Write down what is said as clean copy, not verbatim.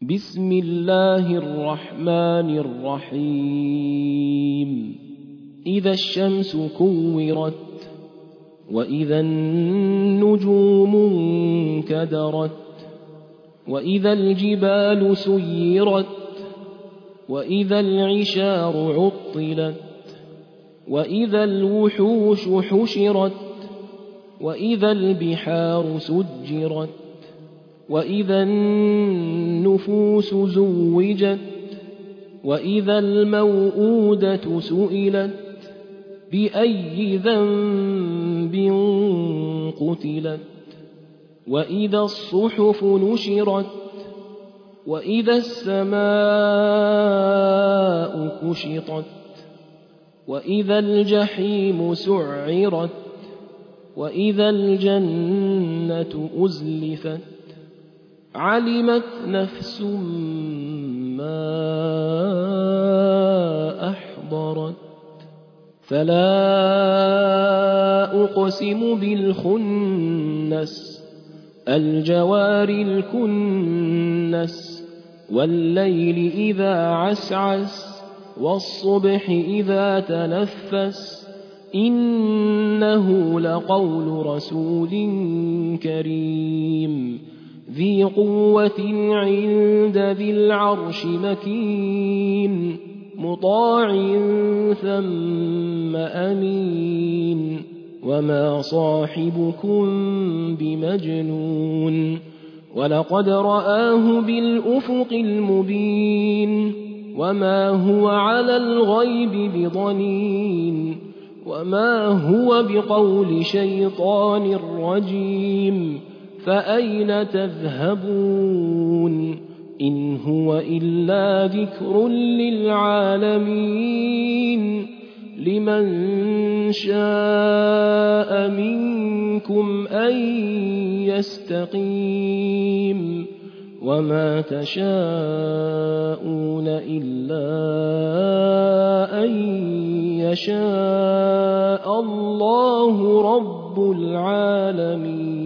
بسم الله الرحمن الرحيم إذا الشمس كورت وإذا النجوم انكدرت وإذا الجبال سيرت وإذا العشار عطلت وإذا الوحوش حشرت وإذا البحار سجرت وإذا النفوس زوجت وإذا الموءودة سئلت بأي ذنب قتلت وإذا الصحف نشرت وإذا السماء كشطت وإذا الجحيم سعرت وإذا الجنة أزلفت علمت نفس ما أحضرت فلا أقسم بالخنس الجوار الكنس والليل إذا عسعس والصبح إذا تنفس إنه لقول رسول كريم ذي قوة عند ذي العرش مكين مطاع ثم أمين وما صاحبكم بمجنون ولقد رآه بالأفق المبين وما هو على الغيب بضنين وما هو بقول شيطان رجيم فأين تذهبون إن هو إلا ذكر للعالمين لمن شاء منكم أن يستقيم وما تشاءون إلا أن يشاء الله رب العالمين.